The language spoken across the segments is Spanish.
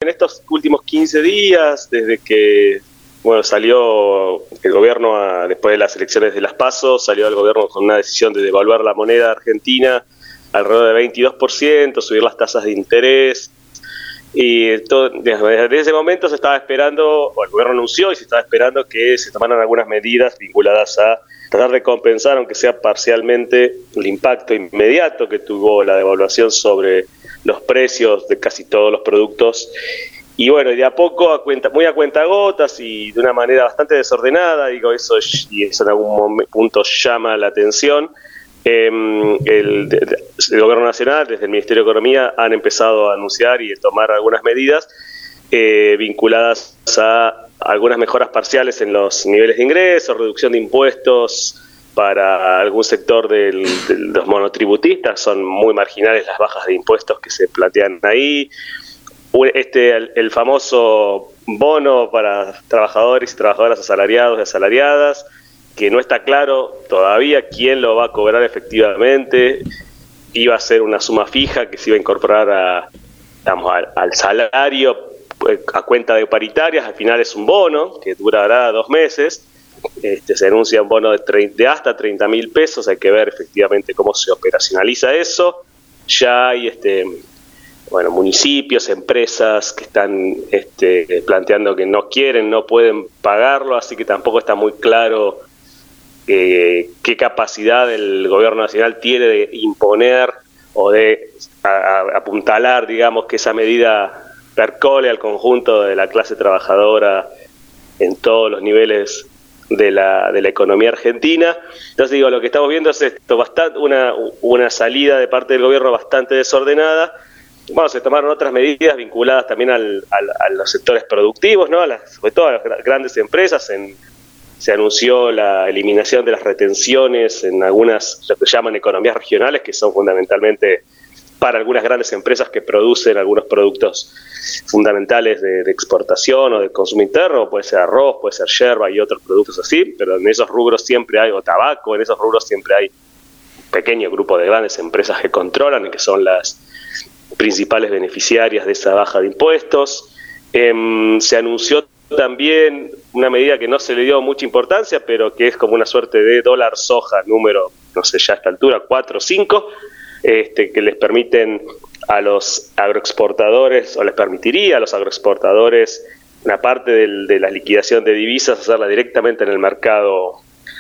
estos últimos 15 días, desde que salió el gobierno después de las elecciones de las PASO, salió el gobierno con una decisión de devaluar la moneda argentina alrededor de 22%, subir las tasas de interés. Y desde ese momento se estaba esperando, o el gobierno anunció y se estaba esperando que se tomaran algunas medidas vinculadas a tratar de compensar, aunque sea parcialmente, el impacto inmediato que tuvo la devaluación sobre los precios de casi todos los productos. Y bueno, de a poco, muy a cuentagotas y de una manera bastante desordenada, digo eso, y eso en algún punto llama la atención. El Gobierno Nacional, desde el Ministerio de Economía, han empezado a anunciar y a tomar algunas medidas vinculadas a algunas mejoras parciales en los niveles de ingresos, reducción de impuestos para algún sector de los monotributistas, son muy marginales las bajas de impuestos que se plantean ahí. El famoso bono para trabajadores y trabajadoras asalariados y asalariadas, que no está claro todavía quién lo va a cobrar efectivamente. Iba a ser una suma fija que se iba a incorporar al salario a cuenta de paritarias. Al final es un bono que durará 2 meses. Se anuncia un bono de hasta 30.000 pesos. Hay que ver efectivamente cómo se operacionaliza eso. Ya hay municipios, empresas que están planteando que no pueden pagarlo, así que tampoco está muy claro qué capacidad el gobierno nacional tiene de imponer o de apuntalar, digamos, que esa medida percole al conjunto de la clase trabajadora en todos los niveles de la economía argentina. Entonces digo, lo que estamos viendo es una salida de parte del gobierno bastante desordenada. Se tomaron otras medidas vinculadas también a los sectores productivos, ¿no? Sobre todo a las grandes empresas. Se anunció la eliminación de las retenciones en algunas, lo que llaman economías regionales, que son fundamentalmente para algunas grandes empresas que producen algunos productos fundamentales de exportación o de consumo interno, puede ser arroz, puede ser yerba y otros productos así, pero en esos rubros siempre hay, o tabaco, en esos rubros siempre hay un pequeño grupo de grandes empresas que controlan y que son las principales beneficiarias de esa baja de impuestos. Se anunció también una medida que no se le dio mucha importancia, pero que es como una suerte de dólar soja número, no sé ya a esta altura, 4 o 5, que les permiten a los agroexportadores, o les permitiría a los agroexportadores una parte de la liquidación de divisas hacerla directamente en el mercado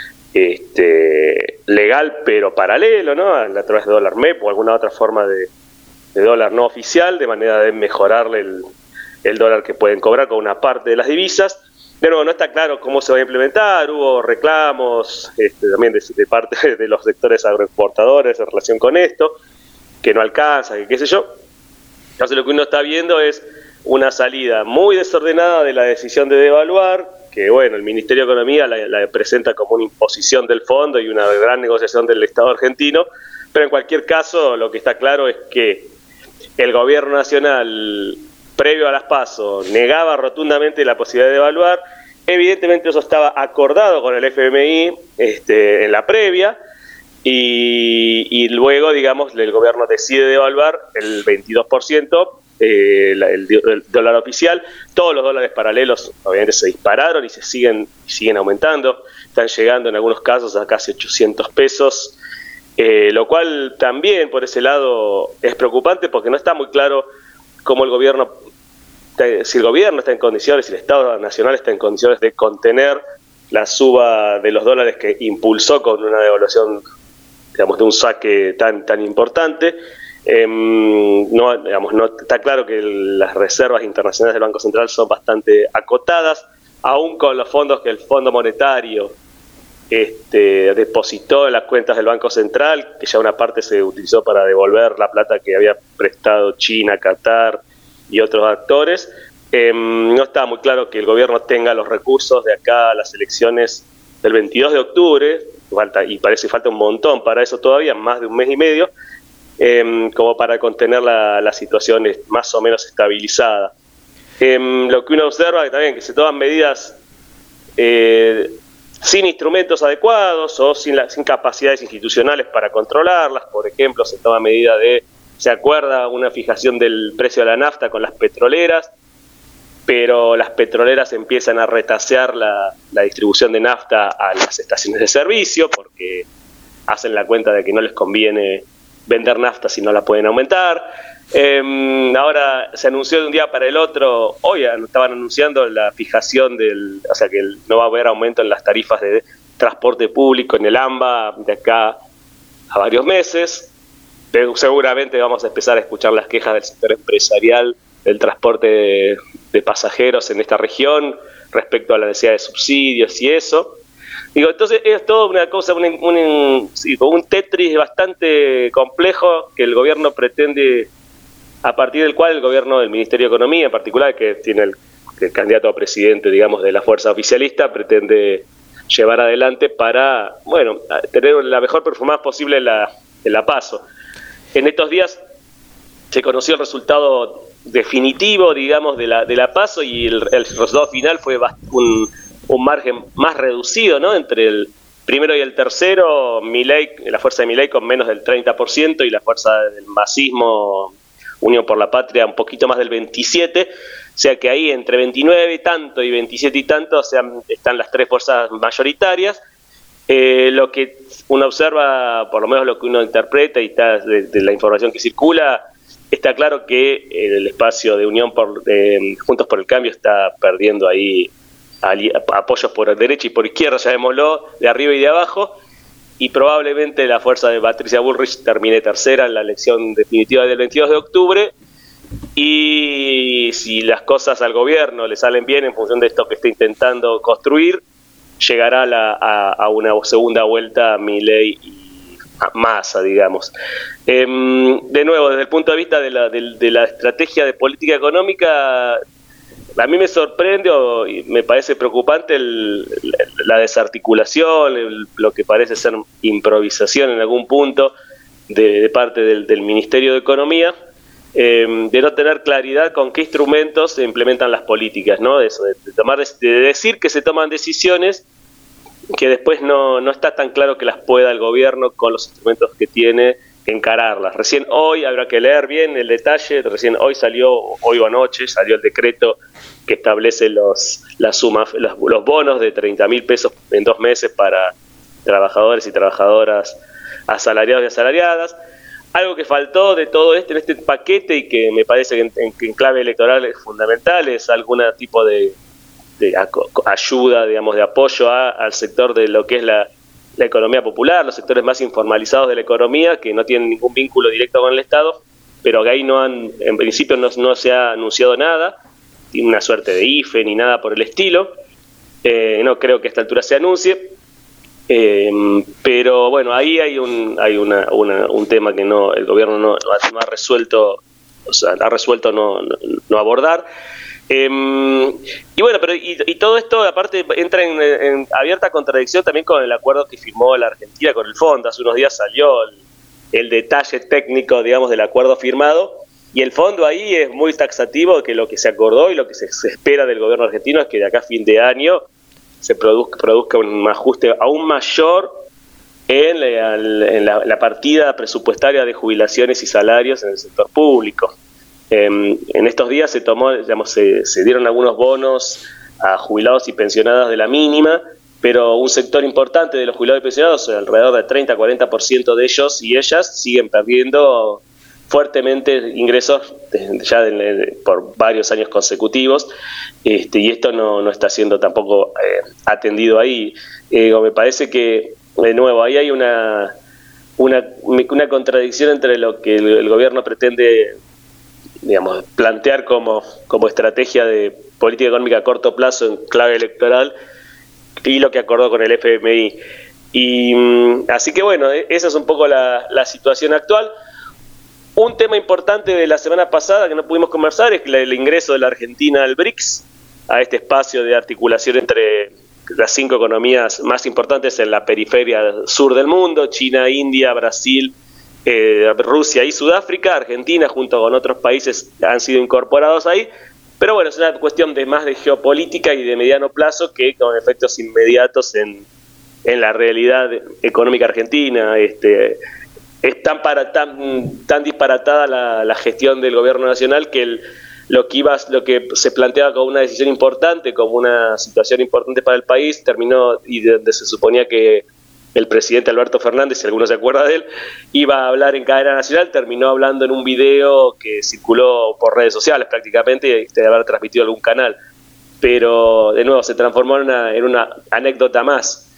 legal, pero paralelo, ¿no? A través de dólar MEP o alguna otra forma de dólar no oficial, de manera de mejorarle el dólar que pueden cobrar con una parte de las divisas. De nuevo, no está claro cómo se va a implementar. Hubo reclamos también de parte de los sectores agroexportadores en relación con esto, que no alcanza, que qué sé yo. Entonces lo que uno está viendo es una salida muy desordenada de la decisión de devaluar, que el Ministerio de Economía la presenta como una imposición del fondo y una gran negociación del Estado argentino, pero en cualquier caso lo que está claro es que el gobierno nacional, previo a las PASO, negaba rotundamente la posibilidad de devaluar. Evidentemente eso estaba acordado con el FMI en la previa, y luego, digamos, el gobierno decide devaluar el 22%, el dólar oficial. Todos los dólares paralelos obviamente se dispararon y siguen aumentando. Están llegando en algunos casos a casi 800 pesos. Lo cual también por ese lado es preocupante, porque no está muy claro cómo si el gobierno está en condiciones, si el Estado Nacional está en condiciones de contener la suba de los dólares que impulsó con una devaluación, digamos, de un saque tan importante. No está claro que las reservas internacionales del Banco Central son bastante acotadas, aún con los fondos que el Fondo Monetario depositó en las cuentas del Banco Central, que ya una parte se utilizó para devolver la plata que había prestado China, Qatar y otros actores. No está muy claro que el gobierno tenga los recursos de acá a las elecciones del 22 de octubre, parece que falta un montón para eso todavía, más de un mes y medio, como para contener la situación más o menos estabilizada. Lo que uno observa es también que se toman medidas sin instrumentos adecuados o sin capacidades institucionales para controlarlas. Por ejemplo, se toma medida se acuerda una fijación del precio de la nafta con las petroleras, pero las petroleras empiezan a retasear la distribución de nafta a las estaciones de servicio porque hacen la cuenta de que no les conviene vender nafta si no la pueden aumentar. Ahora se anunció de un día para el otro, hoy estaban anunciando la fijación o sea que no va a haber aumento en las tarifas de transporte público en el AMBA de acá a varios meses. Pero seguramente vamos a empezar a escuchar las quejas del sector empresarial del transporte de pasajeros en esta región respecto a la necesidad de subsidios y eso. Digo, entonces es todo una cosa, un Tetris bastante complejo que el gobierno pretende, a partir del cual el gobierno del Ministerio de Economía en particular, que tiene el candidato a presidente, digamos, de la fuerza oficialista, pretende llevar adelante para, bueno, tener la mejor performance posible en la PASO. En estos días se conoció el resultado definitivo, digamos, de la PASO, y el resultado final fue un margen más reducido, ¿no? Entre el primero y el tercero, Milei, la fuerza de Milei con menos del 30% y la fuerza del masismo, Unión por la Patria, un poquito más del 27%, o sea que ahí entre 29 y tanto y 27 y tanto, o sea, están las tres fuerzas mayoritarias. Lo que uno observa, por lo menos lo que uno interpreta y está de la información que circula, está claro que el espacio de Unión Juntos por el Cambio está perdiendo ahí apoyos por derecha y por izquierda, llamémoslo, de arriba y de abajo, y probablemente la fuerza de Patricia Bullrich termine tercera en la elección definitiva del 22 de octubre, y si las cosas al gobierno le salen bien en función de esto que está intentando construir, llegará a una segunda vuelta Milei y Massa, digamos. De nuevo, desde el punto de vista de la estrategia de política económica, a mí me sorprende y me parece preocupante la desarticulación, lo que parece ser improvisación en algún punto de parte del Ministerio de Economía, de no tener claridad con qué instrumentos se implementan las políticas, ¿no? Eso, de decir que se toman decisiones que después no está tan claro que las pueda el gobierno con los instrumentos que tiene encararlas. Recién hoy, habrá que leer bien el detalle, hoy o anoche salió el decreto que establece los bonos de 30.000 pesos en 2 meses para trabajadores y trabajadoras asalariados y asalariadas. Algo que faltó de todo en este paquete y que me parece que en clave electoral es fundamental es algún tipo de ayuda, digamos, de apoyo al sector de lo que es la economía popular, los sectores más informalizados de la economía, que no tienen ningún vínculo directo con el Estado, pero que ahí en principio no se ha anunciado nada, tiene una suerte de IFE ni nada por el estilo, no creo que a esta altura se anuncie, pero bueno, ahí hay un tema que el gobierno no ha resuelto, o sea, ha resuelto no abordar. Y bueno, pero y todo esto aparte entra en abierta contradicción también con el acuerdo que firmó la Argentina con el fondo. Hace unos días salió el detalle técnico, digamos, del acuerdo firmado, y el fondo ahí es muy taxativo, que lo que se acordó y lo que se espera del gobierno argentino es que de acá a fin de año se produzca un ajuste aún mayor en la partida presupuestaria de jubilaciones y salarios en el sector público. En estos días se dieron algunos bonos a jubilados y pensionados de la mínima, pero un sector importante de los jubilados y pensionados, alrededor del 30-40% de ellos y ellas, siguen perdiendo fuertemente ingresos por varios años consecutivos, y esto no está siendo tampoco atendido ahí. Me parece que, de nuevo, ahí hay una contradicción entre lo que el gobierno pretende, digamos, plantear como estrategia de política económica a corto plazo en clave electoral y lo que acordó con el FMI. Y así que bueno, esa es un poco la situación actual. Un tema importante de la semana pasada que no pudimos conversar es el ingreso de la Argentina al BRICS, a este espacio de articulación entre las 5 economías más importantes en la periferia sur del mundo: China, India, Brasil, Rusia y Sudáfrica. Argentina junto con otros países han sido incorporados ahí, pero bueno, es una cuestión más de geopolítica y de mediano plazo que con efectos inmediatos en la realidad económica argentina. Es tan disparatada la gestión del gobierno nacional que lo que se planteaba como una decisión importante, como una situación importante para el país, terminó, y donde se suponía que el presidente Alberto Fernández, si alguno se acuerda de él, iba a hablar en cadena nacional, terminó hablando en un video que circuló por redes sociales prácticamente, y de haber transmitido algún canal. Pero de nuevo se transformó en una anécdota más.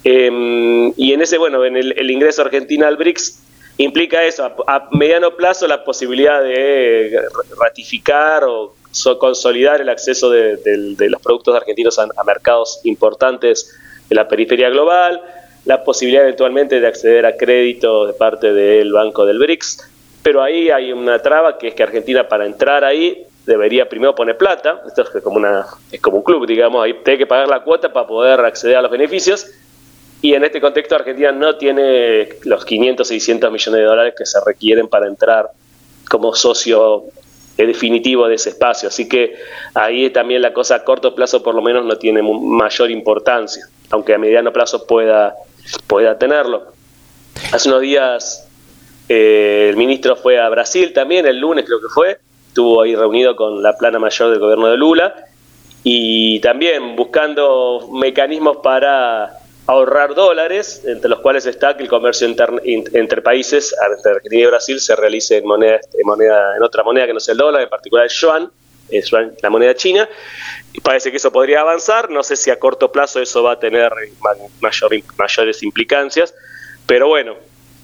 Y en ese, en el ingreso de Argentina al BRICS implica eso, a mediano plazo la posibilidad de ratificar o consolidar el acceso de los productos argentinos a mercados importantes de la periferia global, la posibilidad eventualmente de acceder a crédito de parte del Banco del BRICS, pero ahí hay una traba, que es que Argentina, para entrar ahí, debería primero poner plata. Esto es como un club, digamos, ahí tiene que pagar la cuota para poder acceder a los beneficios, y en este contexto Argentina no tiene los 500, 600 millones de dólares que se requieren para entrar como socio definitivo de ese espacio, así que ahí también la cosa a corto plazo por lo menos no tiene mayor importancia, aunque a mediano plazo pueda tenerlo. Hace unos días el ministro fue a Brasil también, el lunes creo que fue, estuvo ahí reunido con la plana mayor del gobierno de Lula, y también buscando mecanismos para ahorrar dólares, entre los cuales está que el comercio entre países, entre Argentina y Brasil, se realice en otra moneda que no sea el dólar, en particular el yuan, la moneda china. Y parece que eso podría avanzar, no sé si a corto plazo eso va a tener mayores implicancias, pero bueno,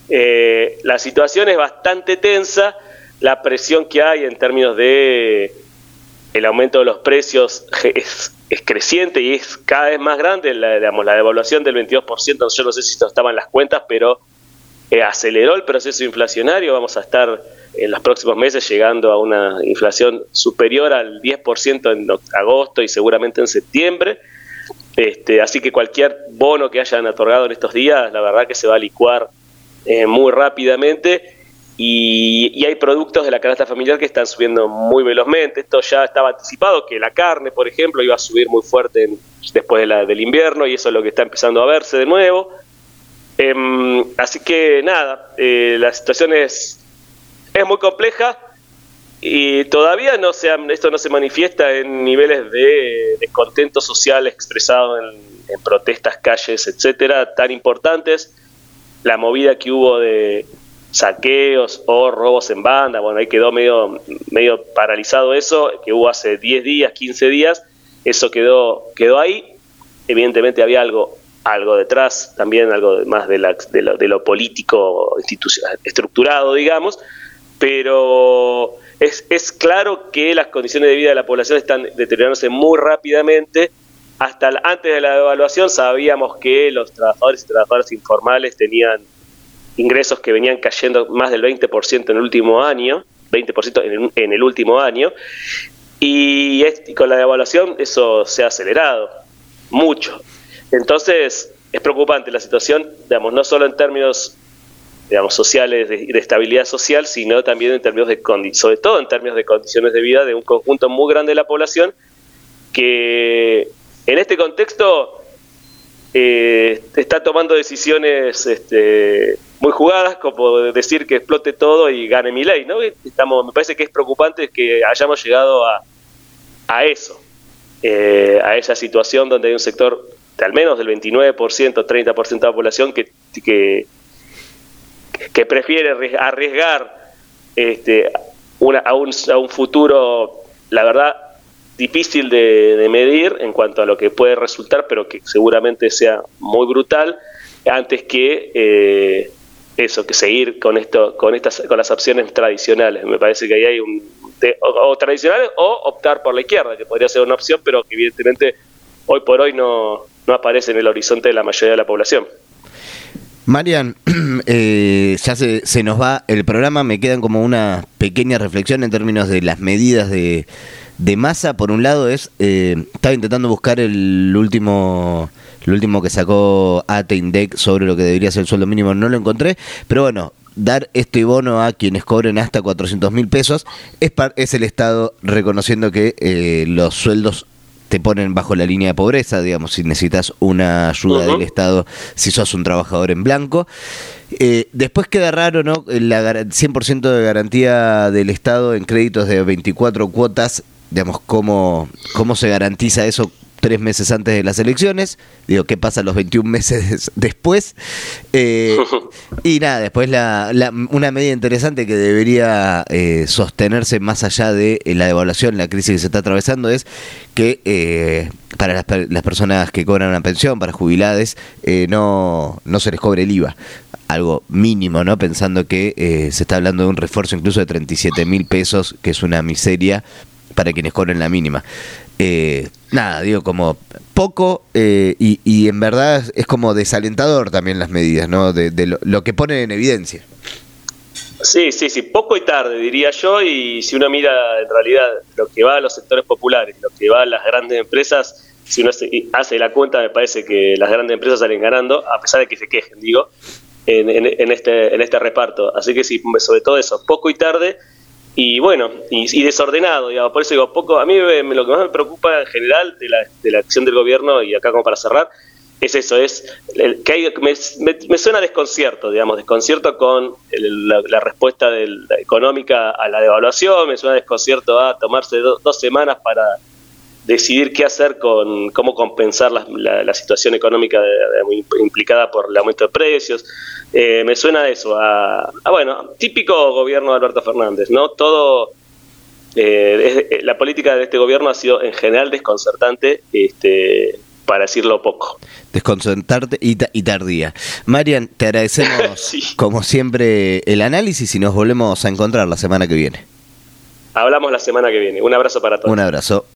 la situación es bastante tensa, la presión que hay en términos de el aumento de los precios es creciente y es cada vez más grande. La devaluación del 22%, yo no sé si esto estaba en las cuentas, pero aceleró el proceso inflacionario. Vamos a estar en los próximos meses llegando a una inflación superior al 10% en agosto y seguramente en septiembre. Así que cualquier bono que hayan otorgado en estos días, la verdad que se va a licuar muy rápidamente. Y hay productos de la canasta familiar que están subiendo muy velozmente. Esto ya estaba anticipado, que la carne, por ejemplo, iba a subir muy fuerte después del invierno, y eso es lo que está empezando a verse de nuevo. Así que nada, la situación es muy compleja, y todavía esto no se manifiesta en niveles de descontento social expresado en protestas, calles, etcétera, tan importantes. La movida que hubo de saqueos o robos en banda, ahí quedó medio paralizado eso, que hubo hace 10 días, 15 días, eso quedó ahí. Evidentemente había algo detrás, también algo más de lo político estructurado, digamos, pero es claro que las condiciones de vida de la población están deteriorándose muy rápidamente. Hasta antes de la devaluación sabíamos que los trabajadores y trabajadoras informales tenían ingresos que venían cayendo más del 20% en el último año, 20% en el último año, y con la devaluación eso se ha acelerado mucho. Entonces es preocupante la situación, no solo en términos sociales, de estabilidad social, sino también en términos sobre todo en términos de condiciones de vida de un conjunto muy grande de la población, que en este contexto está tomando decisiones muy jugadas, como decir que explote todo y gane Milei, ¿no? Me parece que es preocupante que hayamos llegado a eso, a esa situación donde hay un sector de al menos del 29%, 30% de la población que prefiere arriesgar a un futuro, la verdad, difícil de medir en cuanto a lo que puede resultar, pero que seguramente sea muy brutal, antes que que seguir con las opciones tradicionales. Me parece que ahí hay o tradicionales o optar por la izquierda, que podría ser una opción, pero que evidentemente hoy por hoy no aparece en el horizonte de la mayoría de la población. Marian, ya se nos va el programa, me quedan como una pequeña reflexión en términos de las medidas de Massa. Por un lado estaba intentando buscar el último que sacó ATE/INDEC sobre lo que debería ser el sueldo mínimo, no lo encontré, pero bueno, dar este bono a quienes cobren hasta 400.000 pesos es el Estado reconociendo que los sueldos te ponen bajo la línea de pobreza, digamos, si necesitas una ayuda del Estado, si sos un trabajador en blanco. Después queda raro, ¿no? 100% de garantía del Estado en créditos de 24 cuotas, digamos, ¿cómo se garantiza eso 3 meses antes de las elecciones? Digo, ¿qué pasa los 21 meses después? Y nada, después una medida interesante que debería sostenerse más allá de la devaluación, la crisis que se está atravesando, es que para las personas que cobran una pensión, para jubilados, no se les cobre el IVA. Algo mínimo, ¿no? Pensando que se está hablando de un refuerzo incluso de 37.000 pesos, que es una miseria para quienes cobren la mínima. Nada, digo, como poco, y en verdad es como desalentador también las medidas, ¿no? De lo que ponen en evidencia. Sí, poco y tarde, diría yo, y si uno mira en realidad lo que va a los sectores populares, lo que va a las grandes empresas, si uno hace la cuenta, me parece que las grandes empresas salen ganando, a pesar de que se quejen, digo, en este reparto. Así que sí, sobre todo eso, poco y tarde, y bueno, y desordenado, digamos. Por eso digo, poco. A mí lo que más me preocupa en general de la acción del gobierno, y acá como para cerrar, es eso, que me suena desconcierto, digamos, desconcierto con la respuesta económica a la devaluación, me suena desconcierto a tomarse 2 semanas para decidir qué hacer con cómo compensar la situación económica implicada por el aumento de precios. Me suena eso, bueno, típico gobierno de Alberto Fernández, ¿no? Todo, la política de este gobierno ha sido en general desconcertante, para decirlo poco. Desconcertante y tardía. Marian, te agradecemos sí, como siempre el análisis, y nos volvemos a encontrar la semana que viene. Hablamos la semana que viene. Un abrazo para todos. Un abrazo.